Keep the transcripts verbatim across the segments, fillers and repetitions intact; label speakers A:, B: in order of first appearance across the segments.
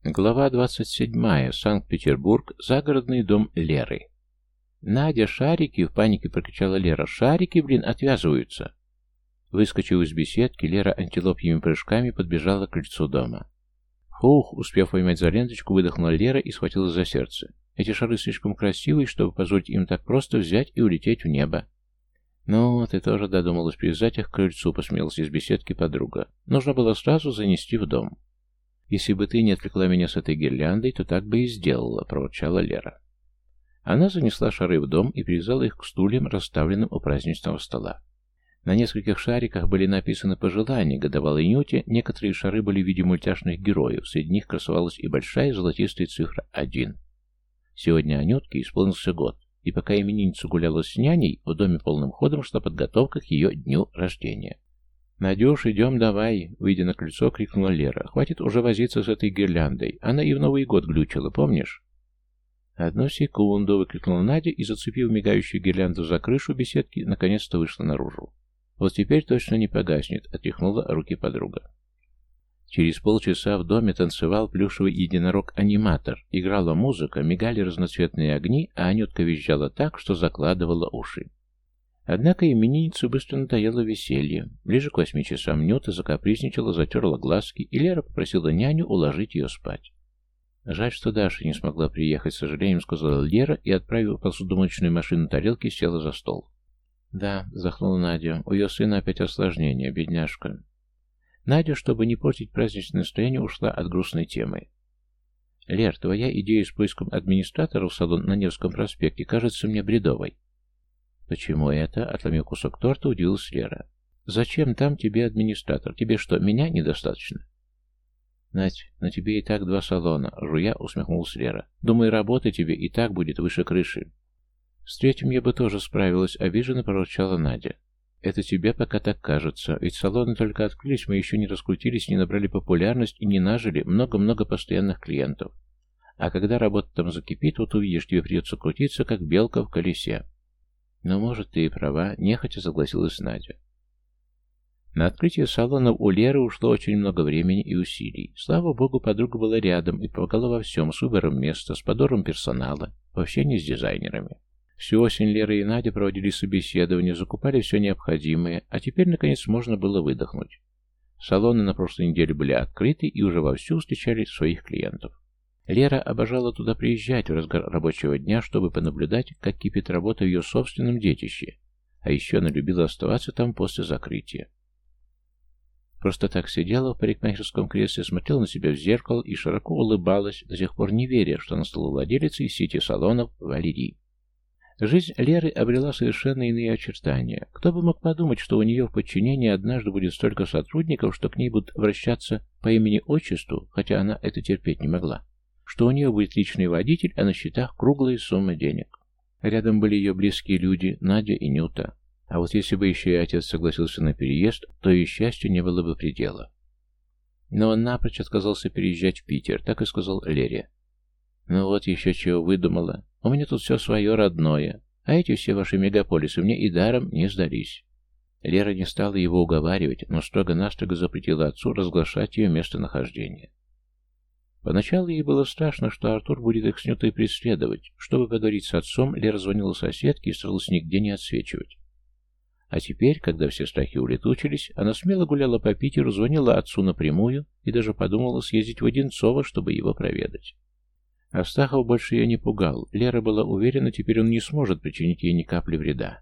A: Глава двадцать седьмая. Санкт-Петербург. Загородный дом Леры. «Надя, шарики!» — в панике прокричала Лера. «Шарики, блин, отвязываются!» Выскочив из беседки, Лера антилопьими прыжками подбежала к крыльцу дома. «Фух!» — успев поймать за ленточку, выдохнула Лера и схватилась за сердце. «Эти шары слишком красивые, чтобы позволить им так просто взять и улететь в небо». «Ну, ты тоже додумалась привязать их к крыльцу», — посмеялась из беседки подруга. «Нужно было сразу занести в дом». «Если бы ты не отвлекла меня с этой гирляндой, то так бы и сделала», — проворчала Лера. Она занесла шары в дом и привязала их к стульям, расставленным у праздничного стола. На нескольких шариках были написаны пожелания годовалой Нюте, некоторые шары были в виде мультяшных героев, среди них красовалась и большая золотистая цифра один. Сегодня Анютке исполнился год, и пока именинница гуляла с няней, в доме полным ходом шла подготовка к ее дню рождения. «Надюш, идем давай!» — выйдя на крыльцо, крикнула Лера. «Хватит уже возиться с этой гирляндой. Она и в Новый год глючила, помнишь?» «Одну секунду!» — выкрикнула Надя и, зацепив мигающую гирлянду за крышу беседки, наконец-то вышла наружу. «Вот теперь точно не погаснет!» — отряхнула руки подруга. Через полчаса в доме танцевал плюшевый единорог-аниматор. Играла музыка, мигали разноцветные огни, а Анютка визжала так, что закладывала уши. Однако именинницу быстро надоело веселье. Ближе к восьми часам Нюта закапризничала, затерла глазки, и Лера попросила няню уложить ее спать. «Жаль, что Даша не смогла приехать, с сожалением», — сказала Лера, и, отправив посудомоечную машину тарелки, села за стол. «Да», — вздохнула Надя, — «у ее сына опять осложнение, бедняжка». Надя, чтобы не портить праздничное настроение, ушла от грустной темы. «Лер, твоя идея с поиском администратора в салон на Невском проспекте кажется мне бредовой». «Почему это?» — отломив кусок торта, удивилась Лера. «Зачем там тебе администратор? Тебе что, меня недостаточно?» «Надь, на тебе и так два салона», — жуя усмехнулась Лера. «Думаю, работа тебе и так будет выше крыши». «С третьим я бы тоже справилась», — обиженно проворчала Надя. «Это тебе пока так кажется, ведь салоны только открылись, мы еще не раскрутились, не набрали популярность и не нажили много-много постоянных клиентов. А когда работа там закипит, вот увидишь, тебе придется крутиться, как белка в колесе». «Но, может, ты и права», — нехотя согласилась Надя. На открытие салона у Леры ушло очень много времени и усилий. Слава богу, подруга была рядом и помогала во всем, с выбором места, с подбором персонала, в общении с дизайнерами. Всю осень Лера и Надя проводили собеседования, закупали все необходимое, а теперь, наконец, можно было выдохнуть. Салоны на прошлой неделе были открыты и уже вовсю встречали своих клиентов. Лера обожала туда приезжать в разгар рабочего дня, чтобы понаблюдать, как кипит работа в ее собственном детище, а еще она любила оставаться там после закрытия. Просто так сидела в парикмахерском кресле, смотрела на себя в зеркало и широко улыбалась, до сих пор не веря, что она стала владелицей сети салонов «Валерий». Жизнь Леры обрела совершенно иные очертания. Кто бы мог подумать, что у нее в подчинении однажды будет столько сотрудников, что к ней будут обращаться по имени-отчеству, хотя она это терпеть не могла. Что у нее будет личный водитель, а на счетах круглые суммы денег. Рядом были ее близкие люди, Надя и Нюта. А вот если бы еще и отец согласился на переезд, то и счастью не было бы предела. Но он напрочь отказался переезжать в Питер, так и сказал Лере. «Ну вот еще чего выдумала. У меня тут все свое родное, а эти все ваши мегаполисы мне и даром не сдались». Лера не стала его уговаривать, но строго-настрого запретила отцу разглашать ее местонахождение. Поначалу ей было страшно, что Артур будет их с Нютой преследовать. Чтобы поговорить с отцом, Лера звонила соседке и старалась нигде не отсвечивать. А теперь, когда все страхи улетучились, она смело гуляла по Питеру, звонила отцу напрямую и даже подумала съездить в Одинцово, чтобы его проведать. Астахов больше ее не пугал. Лера была уверена, теперь он не сможет причинить ей ни капли вреда.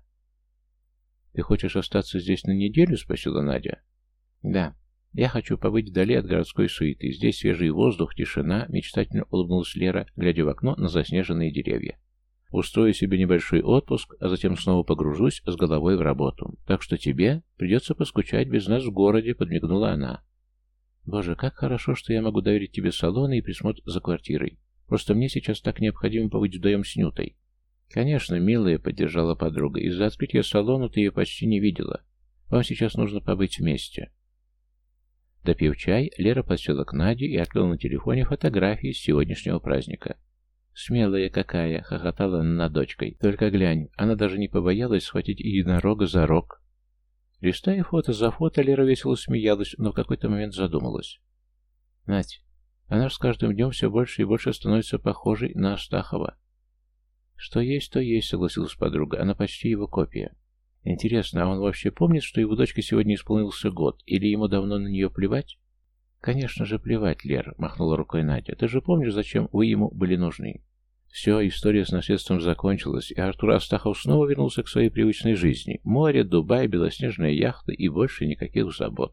A: «Ты хочешь остаться здесь на неделю?» — спросила Надя. «Да. Я хочу побыть вдали от городской суеты. Здесь свежий воздух, тишина», — мечтательно улыбнулась Лера, глядя в окно на заснеженные деревья. «Устрою себе небольшой отпуск, а затем снова погружусь с головой в работу. Так что тебе придется поскучать без нас в городе», — подмигнула она. «Боже, как хорошо, что я могу доверить тебе салоны и присмотр за квартирой. Просто мне сейчас так необходимо побыть вдвоем с Нютой». «Конечно, милая», — поддержала подруга. «Из-за открытия салона ты ее почти не видела. Вам сейчас нужно побыть вместе». Допив чай, Лера подсела к Наде и открыла на телефоне фотографии с сегодняшнего праздника. «Смелая какая!» — хохотала она над дочкой. «Только глянь, она даже не побоялась схватить единорога за рог». Листая фото за фото, Лера весело смеялась, но в какой-то момент задумалась. «Надь, Она с каждым днем все больше и больше становится похожей на Астахова. Что есть, то есть, согласилась подруга. Она почти его копия. Интересно, а он вообще помнит, что его дочке сегодня исполнился год? Или ему давно на нее плевать? Конечно же плевать, Лер, махнула рукой Надя. Ты же помнишь, зачем вы ему были нужны? Все, история с наследством закончилась, и Артур Астахов снова вернулся к своей привычной жизни. Море, Дубай, белоснежная яхта и больше никаких забот.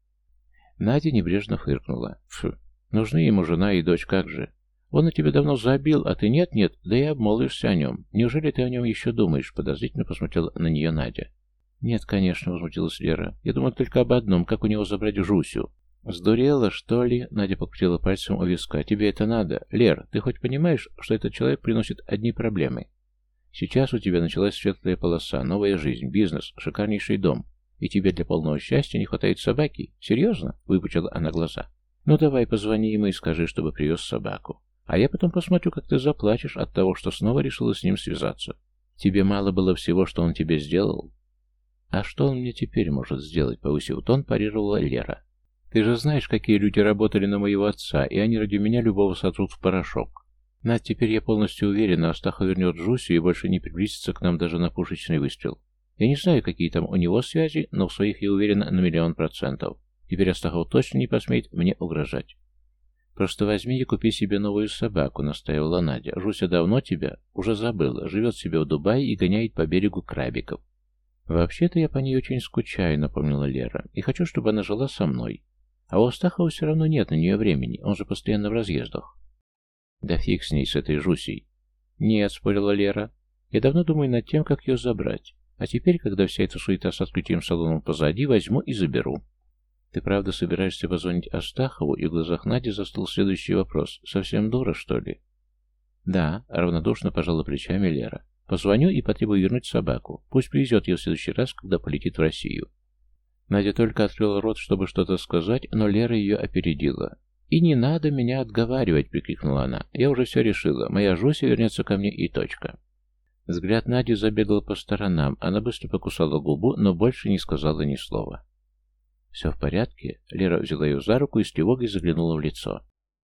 A: Надя небрежно фыркнула. Фу, нужны ему жена и дочь, как же. Он на тебя давно забил, а ты нет-нет, да и обмолвишься о нем. Неужели ты о нем еще думаешь?» Подозрительно посмотрела на нее Надя. «Нет, конечно», — возмутилась Лера. «Я думаю только об одном, как у него забрать Жусю». «Сдурела, что ли?» — Надя покрутила пальцем у виска. «Тебе это надо? Лер, ты хоть понимаешь, что этот человек приносит одни проблемы? Сейчас у тебя началась светлая полоса, новая жизнь, бизнес, шикарнейший дом. И тебе для полного счастья не хватает собаки? Серьезно?» — выпучила она глаза. «Ну давай позвони ему и скажи, чтобы привез собаку. А я потом посмотрю, как ты заплачешь от того, что снова решила с ним связаться. Тебе мало было всего, что он тебе сделал?» «А что он мне теперь может сделать?» — повысив тон, парировала Лера. «Ты же знаешь, какие люди работали на моего отца, и они ради меня любого сотрут в порошок. Надь, теперь я полностью уверена, Астахов вернет Жусю и больше не приблизится к нам даже на пушечный выстрел. Я не знаю, какие там у него связи, но в своих я уверена на миллион процентов. Теперь Астахов точно не посмеет мне угрожать». «Просто возьми и купи себе новую собаку», — настаивала Надя. «Жуся давно тебя уже забыла, живет себе в Дубае и гоняет по берегу крабиков». «Вообще-то я по ней очень скучаю», — напомнила Лера, — «и хочу, чтобы она жила со мной. А у Астахова все равно нет на нее времени, он же постоянно в разъездах». «Да фиг с ней, с этой Жусей». «Нет», — спорила Лера, — «я давно думаю над тем, как ее забрать. А теперь, когда вся эта суета с открытием салона позади, возьму и заберу». «Ты правда собираешься позвонить Астахову?» И в глазах Нади застыл следующий вопрос. «Совсем дура, что ли?» «Да», — равнодушно пожала плечами Лера. «Позвоню и потребую вернуть собаку. Пусть привезет ее в следующий раз, когда полетит в Россию». Надя только открыла рот, чтобы что-то сказать, но Лера ее опередила. «И не надо меня отговаривать!» — прикрикнула она. «Я уже все решила. Моя Жуся вернется ко мне и точка». Взгляд Нади забегал по сторонам. Она быстро покусала губу, но больше не сказала ни слова. «Все в порядке?» Лера взяла ее за руку и с тревогой заглянула в лицо.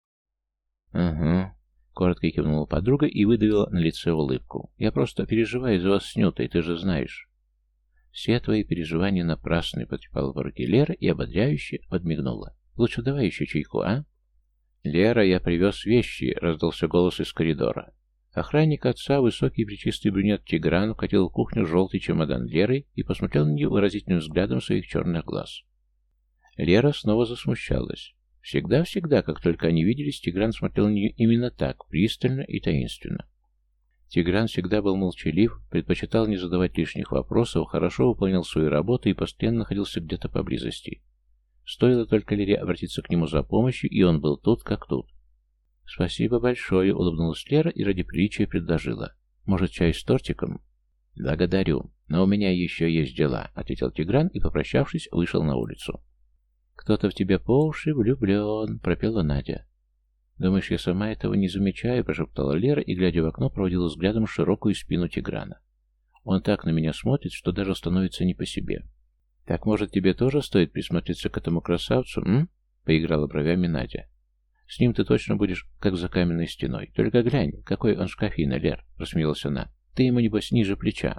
A: «Угу», — коротко кивнула подруга и выдавила на лице улыбку. «Я просто переживаю за вас с Нютой, ты же знаешь». «Все твои переживания напрасны», — потрепала по руке Лера и ободряюще подмигнула. «Лучше давай еще чайку, а?» «Лера, я привез вещи», — раздался голос из коридора. Охранник отца, высокий пречистый брюнет Тигран, вкатил в кухню желтый чемодан Леры и посмотрел на нее выразительным взглядом своих черных глаз. Лера снова засмущалась. Всегда-всегда, как только они виделись, Тигран смотрел на нее именно так, пристально и таинственно. Тигран всегда был молчалив, предпочитал не задавать лишних вопросов, хорошо выполнял свою работу и постоянно находился где-то поблизости. Стоило только Лере обратиться к нему за помощью, и он был тут как тут. «Спасибо большое», — улыбнулась Лера и ради приличия предложила. «Может, чай с тортиком?» «Благодарю, но у меня еще есть дела», — ответил Тигран и, попрощавшись, вышел на улицу. «Кто-то в тебя по уши влюблен», — пропела Надя. «Думаешь, я сама этого не замечаю?» — прошептала Лера и, глядя в окно, проводила взглядом широкую спину Тиграна. «Он так на меня смотрит, что даже становится не по себе». «Так, может, тебе тоже стоит присмотреться к этому красавцу, м?» — поиграла бровями Надя. «С ним ты точно будешь, как за каменной стеной. Только глянь, какой он шкафина, Лер», — рассмеялась она. «Ты ему, небось, ниже плеча».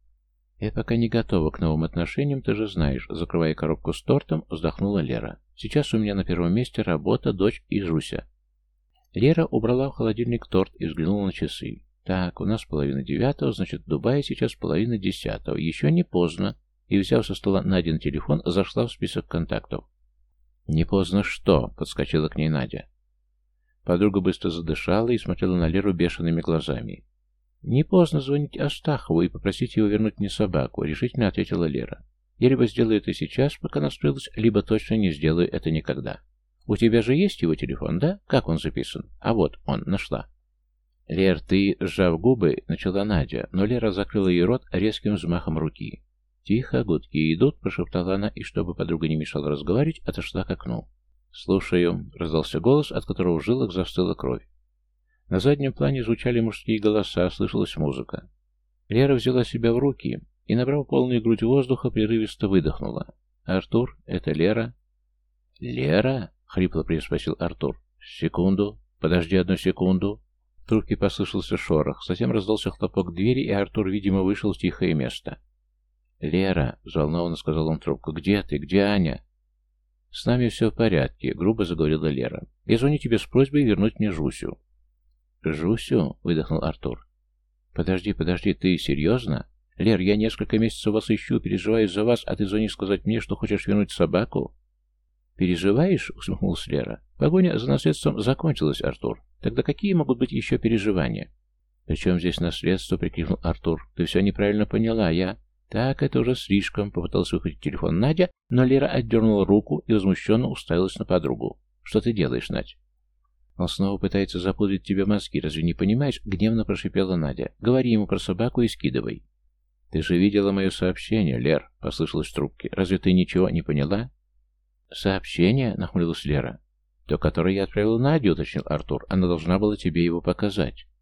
A: «Я пока не готова к новым отношениям, ты же знаешь», — закрывая коробку с тортом, вздохнула Лера. «Сейчас у меня на первом месте работа, дочь и Жуся». Лера убрала в холодильник торт и взглянула на часы. «Так, у нас половина девятого, значит, в Дубае сейчас половина десятого. Еще не поздно». И, взяв со стола Надин телефон, зашла в список контактов. «Не поздно что?» — подскочила к ней Надя. Подруга быстро задышала и смотрела на Леру бешеными глазами. «Не поздно звонить Астахову и попросить его вернуть мне собаку», — решительно ответила Лера. «Я либо сделаю это сейчас, пока настроилась, либо точно не сделаю это никогда. У тебя же есть его телефон, да? Как он записан? А вот, он, нашла». «Лер, ты, сжав губы», — начала Надя, но Лера закрыла ей рот резким взмахом руки. «Тихо, гудки идут», — прошептала она, и, чтобы подруга не мешала разговаривать, отошла к окну. «Слушаю», — раздался голос, от которого в жилах застыла кровь. На заднем плане звучали мужские голоса, слышалась музыка. Лера взяла себя в руки и, набрав полную грудь воздуха, прерывисто выдохнула. «Артур, это Лера». «Лера?» — хрипло переспросил Артур. Секунду. Подожди одну секунду. В трубке послышался шорох, затем раздался хлопок двери, и Артур, видимо, вышел в тихое место. «Лера», — взволнованно сказал он в трубку, — «где ты? Где Аня?» «С нами все в порядке», — грубо заговорила Лера. «Я звоню тебе с просьбой вернуть мне Жусю». «Жусю?» — выдохнул Артур. «Подожди, подожди, ты серьезно? Лер, я несколько месяцев вас ищу, переживаю за вас, а ты звонишь сказать мне, что хочешь вернуть собаку?» «Переживаешь?» — усмехнулась Лера. «Погоня за наследством закончилась, Артур. Тогда какие могут быть еще переживания?» «При чем здесь наследство?» — прикрикнул Артур. «Ты все неправильно поняла, я...» «Так, это уже слишком», — попытался выхватить телефон Надя, но Лера отдернула руку и возмущенно уставилась на подругу. «Что ты делаешь, Надь?» «Он снова пытается запудрить тебе мозги, разве не понимаешь?» — гневно прошипела Надя. «Говори ему про собаку и скидывай». «Ты же видела мое сообщение, Лер», — послышалось в трубке. «Разве ты ничего не поняла?» «Сообщение?» — нахмурилась Лера. «То, которое я отправил Наде», — уточнил Артур. «Она должна была тебе его показать».